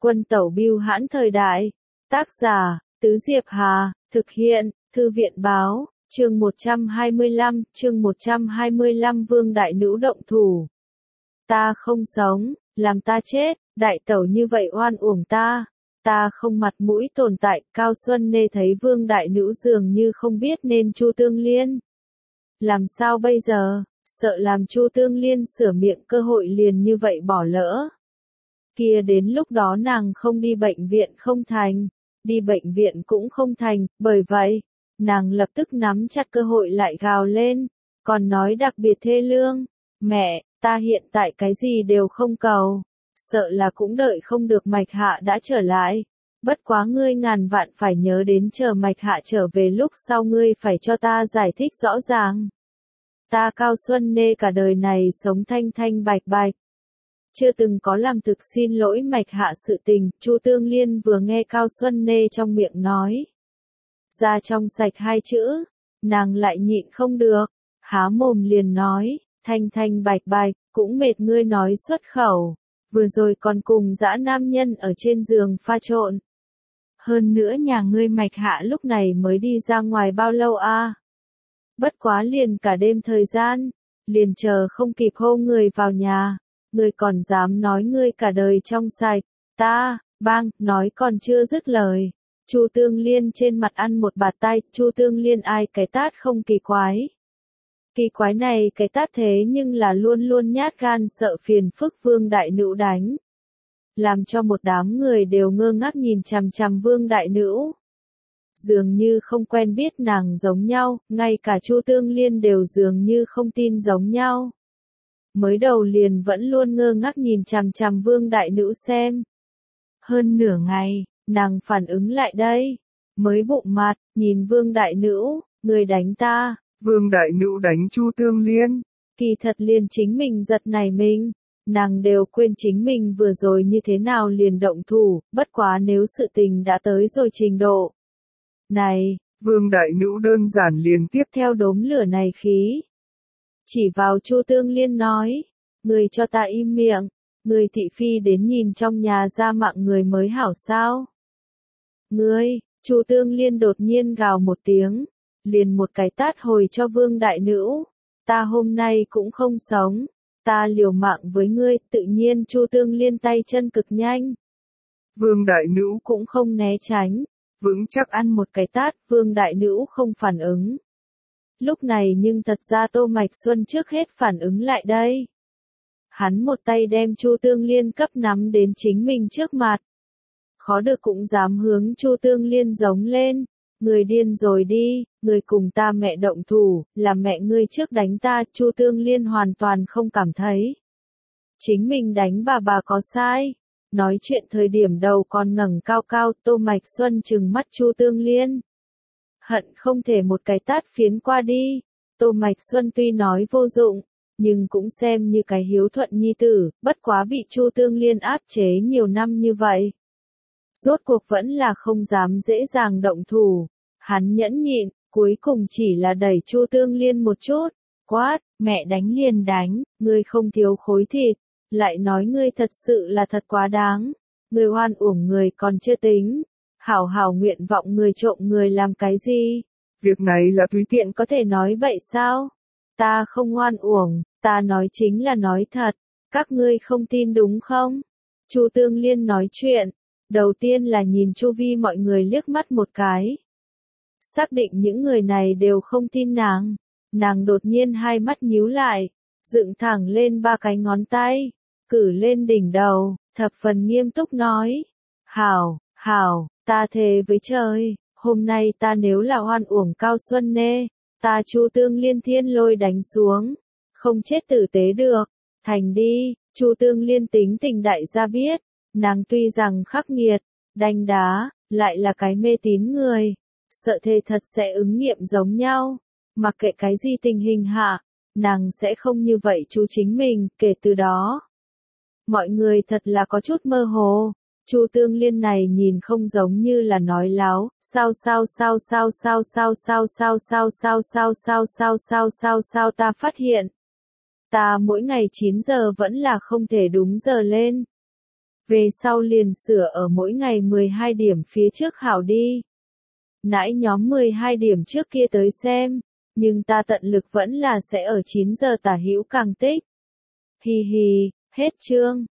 Quân tẩu bưu hãn thời đại. Tác giả, Tứ Diệp Hà, thực hiện, Thư viện báo, chương 125 Vương Đại Nữ động thủ. Ta không sống, làm ta chết, đại tẩu như vậy oan uổng ta không mặt mũi tồn tại. Cao Xuân Nê thấy Vương Đại Nữ dường như không biết nên Chu Tương Liên. Làm sao bây giờ, sợ làm Chu Tương Liên sửa miệng cơ hội liền như vậy bỏ lỡ. Kia đến lúc đó nàng không đi bệnh viện không thành, đi bệnh viện cũng không thành, bởi vậy, nàng lập tức nắm chặt cơ hội lại gào lên, còn nói đặc biệt thê lương, mẹ, ta hiện tại cái gì đều không cầu, sợ là cũng đợi không được Mạch Hạ đã trở lại, bất quá ngươi ngàn vạn phải nhớ đến chờ Mạch Hạ trở về lúc sau ngươi phải cho ta giải thích rõ ràng. Ta Cao Xuân Nê cả đời này sống thanh thanh bạch bạch, chưa từng có làm thực xin lỗi Mạch Hạ sự tình. Chu Tương Liên vừa nghe Cao Xuân Nê trong miệng nói ra trong sạch hai chữ, nàng lại nhịn không được, há mồm liền nói, thanh thanh bạch bạch, cũng mệt ngươi nói xuất khẩu, vừa rồi còn cùng dã nam nhân ở trên giường pha trộn. Hơn nữa nhà ngươi Mạch Hạ lúc này mới đi ra ngoài bao lâu a? Bất quá liền cả đêm thời gian, liền chờ không kịp hô người vào nhà, ngươi còn dám nói ngươi cả đời trong sạch, bang, nói còn chưa dứt lời. Chu Tương Liên trên mặt ăn một bạt tay, Chu Tương Liên ai cái tát không kỳ quái. Kỳ quái này cái tát thế nhưng là luôn luôn nhát gan sợ phiền phức Vương Đại Nữ đánh. Làm cho một đám người đều ngơ ngác nhìn chằm chằm Vương Đại Nữ. Dường như không quen biết nàng giống nhau, ngay cả Chu Tương Liên đều dường như không tin giống nhau. Mới đầu liền vẫn luôn ngơ ngác nhìn chằm chằm Vương Đại Nữ xem. Hơn nửa ngày, nàng phản ứng lại đây, mới bụng mặt, nhìn Vương Đại Nữ, người đánh ta. Vương Đại Nữ đánh Chu Tương Liên. Kỳ thật liền chính mình giật nảy mình, nàng đều quên chính mình vừa rồi như thế nào liền động thủ, bất quá nếu sự tình đã tới rồi trình độ này, Vương Đại Nữ đơn giản liền tiếp theo đốm lửa này khí. Chỉ vào Chu Tương Liên nói, người cho ta im miệng, người thị phi đến nhìn trong nhà ra mạng người mới hảo sao. Ngươi, Chu Tương Liên đột nhiên gào một tiếng, liền một cái tát hồi cho Vương Đại Nữ, ta hôm nay cũng không sống, ta liều mạng với ngươi. Tự nhiên Chu Tương Liên tay chân cực nhanh. Vương Đại Nữ cũng không né tránh, vững chắc ăn một cái tát, Vương Đại Nữ không phản ứng. Lúc này nhưng thật ra Tô Mạch Xuân trước hết phản ứng lại đây. Hắn một tay đem Chu Tương Liên cấp nắm đến chính mình trước mặt. Khó được cũng dám hướng Chu Tương Liên giống lên. Người điên rồi đi, người cùng ta mẹ động thủ, là mẹ ngươi trước đánh ta. Chu Tương Liên hoàn toàn không cảm thấy chính mình đánh bà có sai. Nói chuyện thời điểm đầu còn ngẩng cao cao. Tô Mạch Xuân trừng mắt Chu Tương Liên, hận không thể một cái tát phiến qua đi. Tô Mạch Xuân tuy nói vô dụng, nhưng cũng xem như cái hiếu thuận nhi tử, bất quá bị Chu Tương Liên áp chế nhiều năm như vậy. Rốt cuộc vẫn là không dám dễ dàng động thủ. Hắn nhẫn nhịn, cuối cùng chỉ là đẩy Chu Tương Liên một chút, quát, mẹ đánh liền đánh, ngươi không thiếu khối thịt, lại nói ngươi thật sự là thật quá đáng, ngươi oan uổng người còn chưa tính, hảo hảo nguyện vọng người trộm người làm cái gì? Việc này là tùy tiện có thể nói vậy sao? Ta không oan uổng, ta nói chính là nói thật, các ngươi không tin đúng không? Chu Tương Liên nói chuyện, đầu tiên là nhìn chu vi mọi người liếc mắt một cái. Xác định những người này đều không tin nàng đột nhiên hai mắt nhíu lại, dựng thẳng lên ba cái ngón tay, cử lên đỉnh đầu, thập phần nghiêm túc nói, hảo, ta thề với trời, hôm nay ta nếu là oan uổng Cao Xuân Nê, ta Chu Tương Liên thiên lôi đánh xuống, không chết tử tế được, thành đi. Chu Tương Liên tính tình đại gia biết, nàng tuy rằng khắc nghiệt, đanh đá, lại là cái mê tín người, sợ thề thật sẽ ứng nghiệm giống nhau, mặc kệ cái gì tình hình hạ, nàng sẽ không như vậy chú chính mình. Kể từ đó, mọi người thật là có chút mơ hồ. Chu Tương Liên này nhìn không giống như là nói láo, sao ta phát hiện. Ta mỗi ngày 9 giờ vẫn là không thể đúng giờ lên. Về sau liền sửa ở mỗi ngày 12 điểm phía trước hảo đi. Nãy nhóm 12 điểm trước kia tới xem, nhưng ta tận lực vẫn là sẽ ở 9 giờ tả hữu càng tích. Hi hi, hết chương.